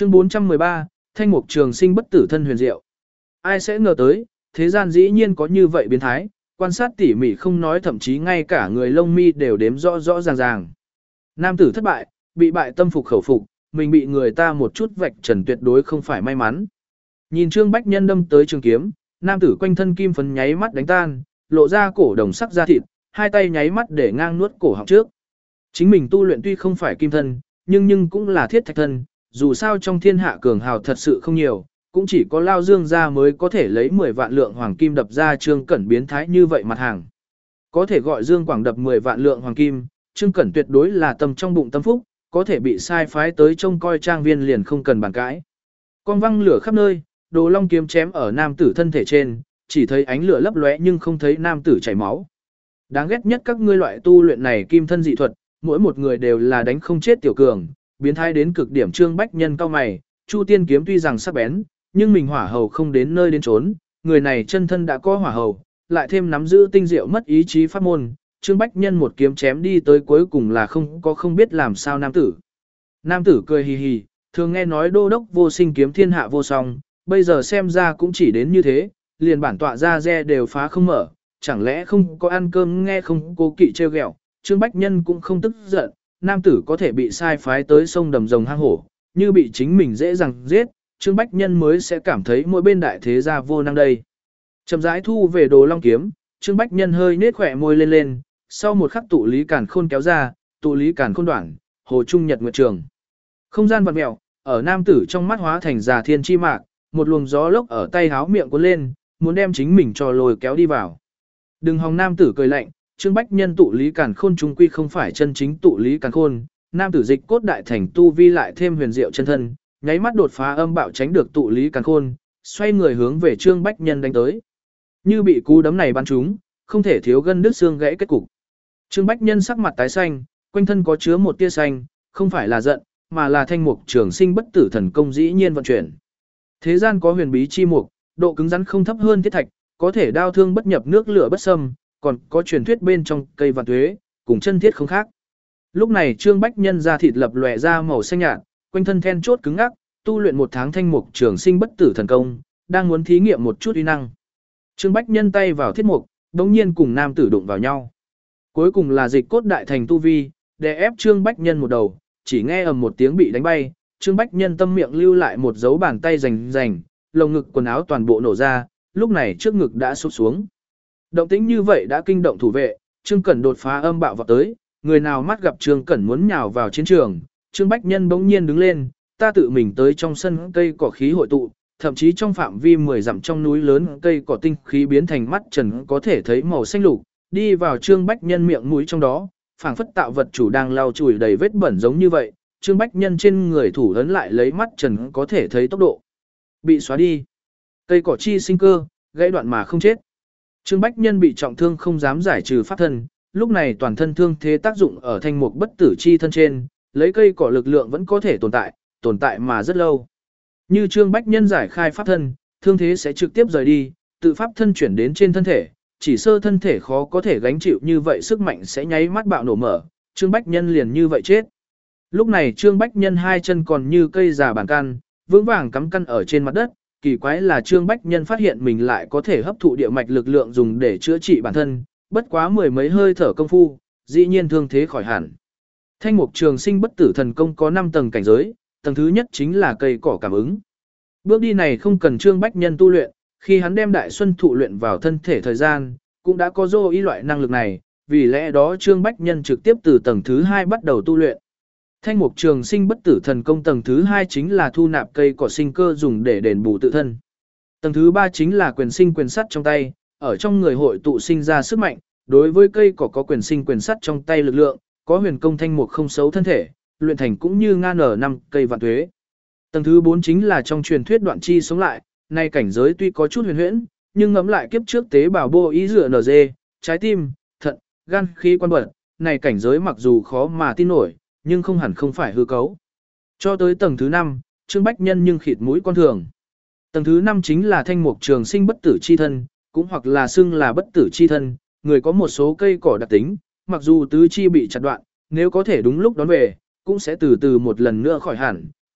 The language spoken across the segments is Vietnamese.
Chương 413, Thanh mục trường sinh bất tử thân huyền diệu. Ai sẽ ngờ tới, thế gian dĩ nhiên có như vậy biến thái, quan sát tỉ mỉ không nói thậm chí ngay cả người lông mi đều đếm rõ rõ ràng ràng. Nam tử thất bại, bị bại tâm phục khẩu phục, mình bị người ta một chút vạch trần tuyệt đối không phải may mắn. Nhìn Trương Bách Nhân đâm tới trường kiếm, nam tử quanh thân kim phấn nháy mắt đánh tan, lộ ra cổ đồng sắc da thịt, hai tay nháy mắt để ngang nuốt cổ họng trước. Chính mình tu luyện tuy không phải kim thân, nhưng cũng là thiết thạch thân, dù sao trong thiên hạ cường hào thật sự không nhiều, cũng chỉ có Lao Dương gia mới có thể lấy 10 vạn lượng hoàng kim đập ra Trương Cẩn biến thái như vậy mặt hàng. Có thể gọi Dương Quảng đập 10 vạn lượng hoàng kim, Trương Cẩn tuyệt đối là tâm trong bụng tâm phúc, có thể bị sai phái tới trông coi trang viên liền không cần bàn cãi. Con văng lửa khắp nơi, Đồ Long kiếm chém ở nam tử thân thể trên, chỉ thấy ánh lửa lấp lóe nhưng không thấy nam tử chảy máu. Đáng ghét nhất các ngươi loại tu luyện này kim thân dị thuật, mỗi một người đều là đánh không chết tiểu cường, biến thái đến cực điểm. Trương Bách Nhân cao mày, Chu Tiên kiếm tuy rằng sắc bén, nhưng mình hỏa hầu không đến nơi đến trốn, người này chân thân đã có hỏa hầu, lại thêm nắm giữ tinh diệu mất ý chí pháp môn, Trương Bách Nhân một kiếm chém đi tới cuối cùng là không biết làm sao nam tử. Nam tử cười hì hì, thường nghe nói đô đốc vô sinh kiếm thiên hạ vô song, bây giờ xem ra cũng chỉ đến như thế, liền bản tọa ra re đều phá không mở, chẳng lẽ không có ăn cơm nghe không cố kỵ trêu ghẹo. Trương Bách Nhân cũng không tức giận, nam tử có thể bị sai phái tới sông đầm rồng hang hổ, như bị chính mình dễ dàng giết, Trương Bách Nhân mới sẽ cảm thấy mỗi bên đại thế gia vô năng đây. Chậm rãi thu về Đồ Long kiếm, Trương Bách Nhân hơi nết khỏe môi lên lên, sau một khắc tụ lý càn khôn kéo ra, tụ lý càn khôn đoạn, hồ trung nhật nguyệt trường. Không gian vặn mèo, ở nam tử trong mắt hóa thành già thiên chi mạc, một luồng gió lốc ở tay háo miệng cuốn lên, muốn đem chính mình cho lôi kéo đi vào. Đừng hòng, nam tử cười lạnh, Trương Bách Nhân tụ lý càn khôn trung quy không phải chân chính tụ lý càn khôn, nam tử dịch cốt đại thành tu vi lại thêm huyền diệu chân thân, nháy mắt đột phá âm bạo tránh được tụ lý càn khôn, xoay người hướng về Trương Bách Nhân đánh tới. Như bị cú đấm này bắn trúng, không thể thiếu gân đứt xương gãy kết cục. Trương Bách Nhân sắc mặt tái xanh, quanh thân có chứa một tia xanh, không phải là giận, mà là thanh mục trường sinh bất tử thần công dĩ nhiên vận chuyển. Thế gian có huyền bí chi mục, độ cứng rắn không thấp hơn thiết thạch, có thể đao thương bất nhập nước lửa bất xâm, còn có truyền thuyết bên trong cây vạn tuế, cùng chân thiết không khác. Lúc này Trương Bách Nhân da thịt lập lòe ra màu xanh nhạt, quanh thân then chốt cứng ngắc, tu luyện 1 tháng thanh mục trường sinh bất tử thần công, đang muốn thí nghiệm một chút uy năng. Trương Bách Nhân tay vào thiết mục, đống nhiên cùng nam tử đụng vào nhau. Cuối cùng là dịch cốt đại thành tu vi, đè ép Trương Bách Nhân một đầu, chỉ nghe ầm một tiếng bị đánh bay, Trương Bách Nhân tâm miệng lưu lại một dấu bàn tay rành, lồng ngực quần áo toàn bộ nổ ra, lúc này trước ngực đã sụp xuống. Động tĩnh như vậy đã kinh động thủ vệ, Trương Cẩn đột phá âm bạo vào tới, người nào mắt gặp Trương Cẩn muốn nhào vào chiến trường, Trương Bách Nhân bỗng nhiên đứng lên, ta tự mình tới trong sân cây cỏ khí hội tụ, thậm chí trong phạm vi 10 dặm trong núi lớn cây cỏ tinh khí biến thành mắt trần có thể thấy màu xanh lục, đi vào Trương Bách Nhân miệng mũi trong đó, phảng phất tạo vật chủ đang lau chùi đầy vết bẩn giống như vậy, Trương Bách Nhân trên người thủ ấn lại lấy mắt trần có thể thấy tốc độ bị xóa đi. Cây cỏ chi sinh cơ, gãy đoạn mà không chết. Trương Bách Nhân bị trọng thương không dám giải trừ pháp thân, lúc này toàn thân thương thế tác dụng ở thanh mục bất tử chi thân trên, lấy cây cỏ lực lượng vẫn có thể tồn tại mà rất lâu. Như Trương Bách Nhân giải khai pháp thân, thương thế sẽ trực tiếp rời đi, tự pháp thân chuyển đến trên thân thể, chỉ sơ thân thể khó có thể gánh chịu như vậy sức mạnh sẽ nháy mắt bạo nổ mở, Trương Bách Nhân liền như vậy chết. Lúc này Trương Bách Nhân hai chân còn như cây già bàn căn, vững vàng cắm căn ở trên mặt đất, kỳ quái là Trương Bách Nhân phát hiện mình lại có thể hấp thụ địa mạch lực lượng dùng để chữa trị bản thân, bất quá 10 mấy hơi thở công phu, dĩ nhiên thương thế khỏi hẳn. Thanh mục trường sinh bất tử thần công có 5 tầng cảnh giới, tầng thứ nhất chính là cây cỏ cảm ứng. Bước đi này không cần Trương Bách Nhân tu luyện, khi hắn đem đại xuân thụ luyện vào thân thể thời gian, cũng đã có dô ý loại năng lực này, vì lẽ đó Trương Bách Nhân trực tiếp từ tầng thứ 2 bắt đầu tu luyện. Thanh mục trường sinh bất tử thần công tầng thứ 2 chính là thu nạp cây cỏ sinh cơ dùng để đền bù tự thân. Tầng thứ 3 chính là quyền sinh quyền sắt trong tay, ở trong người hội tụ sinh ra sức mạnh, đối với cây cỏ có quyền sinh quyền sắt trong tay lực lượng, có huyền công thanh mục không xấu thân thể, luyện thành cũng như ngan ở 5 cây vạn tuế. Tầng thứ 4 chính là trong truyền thuyết đoạn chi sống lại, nay cảnh giới tuy có chút huyền huyễn, nhưng ngẫm lại kiếp trước tế bào bô ý dựa NG, trái tim, thận, gan khí quan bật, này cảnh giới mặc dù khó mà tin nổi, nhưng không hẳn không phải hư cấu. Cho tới tầng thứ 5, Trương Bách Nhân nhưng khịt mũi con thường. Tầng thứ 5 chính là thanh mục trường sinh bất tử chi thân, cũng hoặc là xưng là bất tử chi thân, người có một số cây cỏ đặc tính, mặc dù tứ chi bị chặt đoạn, nếu có thể đúng lúc đón về, cũng sẽ từ từ một lần nữa khỏi hẳn,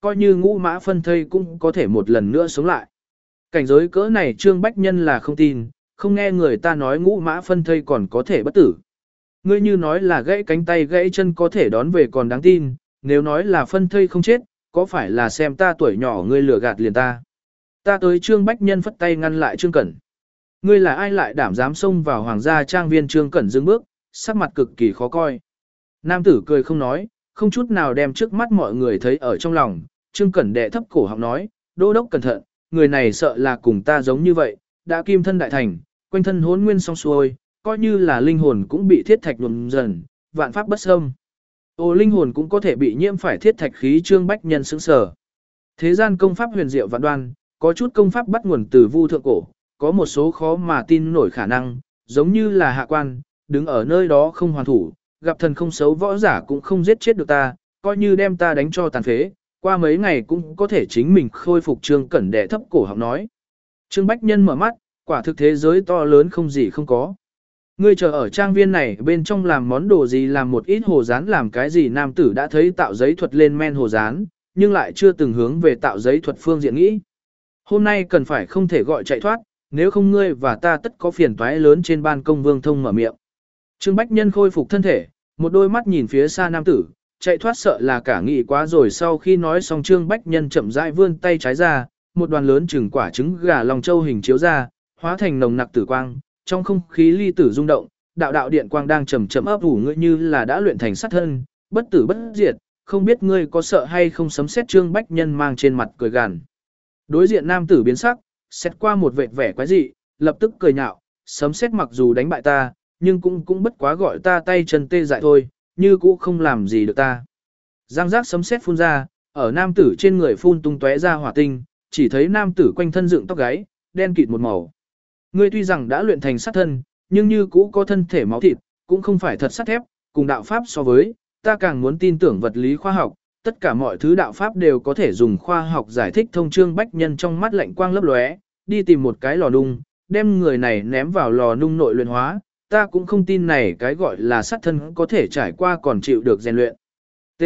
coi như ngũ mã phân thây cũng có thể một lần nữa sống lại. Cảnh giới cỡ này Trương Bách Nhân là không tin, không nghe người ta nói ngũ mã phân thây còn có thể bất tử. Ngươi như nói là gãy cánh tay gãy chân có thể đón về còn đáng tin, nếu nói là phân thây không chết, có phải là xem ta tuổi nhỏ ngươi lừa gạt liền ta. Ta tới Trương Bách Nhân phất tay ngăn lại Trương Cẩn. Ngươi là ai lại đảm dám xông vào hoàng gia trang viên? Trương Cẩn dừng bước, sắc mặt cực kỳ khó coi. Nam tử cười không nói, không chút nào đem trước mắt mọi người thấy ở trong lòng. Trương Cẩn đệ thấp cổ họng nói, đô đốc cẩn thận, người này sợ là cùng ta giống như vậy, đã kim thân đại thành, quanh thân hỗn nguyên song xuôi, coi như là linh hồn cũng bị thiết thạch nhuộm dần, vạn pháp bất xâm. Ô, linh hồn cũng có thể bị nhiễm phải thiết thạch khí. Trương Bách Nhân sững sờ. Thế gian công pháp huyền diệu vạn đoan, có chút công pháp bắt nguồn từ vu thượng cổ, có một số khó mà tin nổi khả năng, giống như là hạ quan, đứng ở nơi đó không hoàn thủ, gặp thần không xấu võ giả cũng không giết chết được ta, coi như đem ta đánh cho tàn phế, qua mấy ngày cũng có thể chính mình khôi phục. Trương Cẩn đệ thấp cổ họng nói. Trương Bách Nhân mở mắt, quả thực thế giới to lớn không gì không có. Ngươi chờ ở trang viên này bên trong làm món đồ gì, làm một ít hồ dán làm cái gì? Nam tử đã thấy tạo giấy thuật lên men hồ dán, nhưng lại chưa từng hướng về tạo giấy thuật phương diện nghĩ. Hôm nay cần phải không thể gọi chạy thoát, nếu không ngươi và ta tất có phiền toái lớn. Trên ban công Vương Thông mở miệng. Trương Bách Nhân khôi phục thân thể, một đôi mắt nhìn phía xa nam tử, chạy thoát sợ là cả nghĩ quá rồi. Sau khi nói xong Trương Bách Nhân chậm rãi vươn tay trái ra, một đoàn lớn chừng quả trứng gà lòng châu hình chiếu ra, hóa thành nồng nặc tử quang, trong không khí ly tử rung động, đạo đạo điện quang đang chậm chậm ấp ủ ngươi như là đã luyện thành sát thân, bất tử bất diệt, không biết ngươi có sợ hay không? Sấm sét. Trương Bách Nhân mang trên mặt cười gằn. Đối diện nam tử biến sắc, xét qua một vệt vẻ quái dị, lập tức cười nhạo, sấm sét mặc dù đánh bại ta, nhưng cũng bất quá gọi ta tay chân tê dại thôi, như cũ không làm gì được ta. Giang giác sấm sét phun ra, ở nam tử trên người phun tung tóe ra hỏa tinh, chỉ thấy nam tử quanh thân dựng tóc gáy, đen kịt một màu. Ngươi tuy rằng đã luyện thành sát thân, nhưng như cũ có thân thể máu thịt, cũng không phải thật sắt thép, cùng đạo pháp so với, ta càng muốn tin tưởng vật lý khoa học, tất cả mọi thứ đạo pháp đều có thể dùng khoa học giải thích thông. Trương Bách Nhân trong mắt lạnh quang lấp lóe, đi tìm một cái lò nung, đem người này ném vào lò nung nội luyện hóa, ta cũng không tin này cái gọi là sát thân có thể trải qua còn chịu được rèn luyện. T.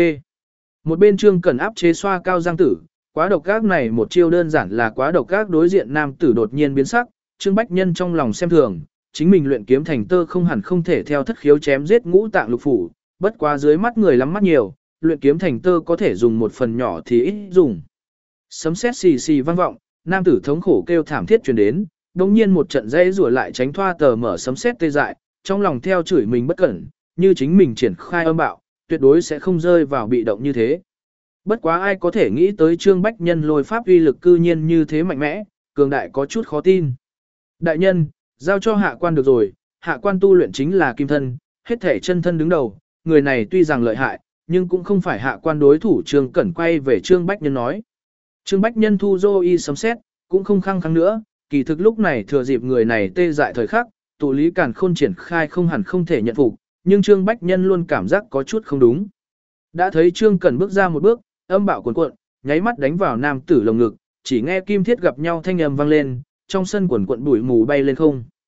Một bên Trương Cẩn áp chế xoa cao giang tử, quá độc ác này một chiêu đơn giản là quá độc ác. Đối diện nam tử đột nhiên biến sắc, Trương Bách Nhân trong lòng xem thường, chính mình luyện kiếm thành tơ không hẳn không thể theo thất khiếu chém giết ngũ tạng lục phủ, bất quá dưới mắt người lắm mắt nhiều, luyện kiếm thành tơ có thể dùng một phần nhỏ thì ít dùng. Sấm sét xì xì vang vọng, nam tử thống khổ kêu thảm thiết truyền đến, đồng nhiên một trận dây rủa lại tránh thoa tờ mở sấm sét tê dại, trong lòng theo chửi mình bất cẩn, như chính mình triển khai âm bạo, tuyệt đối sẽ không rơi vào bị động như thế. Bất quá ai có thể nghĩ tới Trương Bách Nhân lôi pháp uy lực cư nhiên như thế mạnh mẽ, cường đại có chút khó tin. Đại nhân, giao cho hạ quan được rồi, hạ quan tu luyện chính là kim thân, hết thể chân thân đứng đầu, người này tuy rằng lợi hại, nhưng cũng không phải hạ quan đối thủ. Trương Cẩn quay về Trương Bách Nhân nói. Trương Bách Nhân thu dô y sấm xét, cũng không khăng khăng nữa, kỳ thực lúc này thừa dịp người này tê dại thời khắc, tụ lý càn khôn triển khai không hẳn không thể nhận phục, nhưng Trương Bách Nhân luôn cảm giác có chút không đúng. Đã thấy Trương Cẩn bước ra một bước, âm bạo cuồn cuộn, nháy mắt đánh vào nam tử lồng ngực, chỉ nghe kim thiết gặp nhau thanh âm vang lên, trong sân quần cuộn bụi mù bay lên không.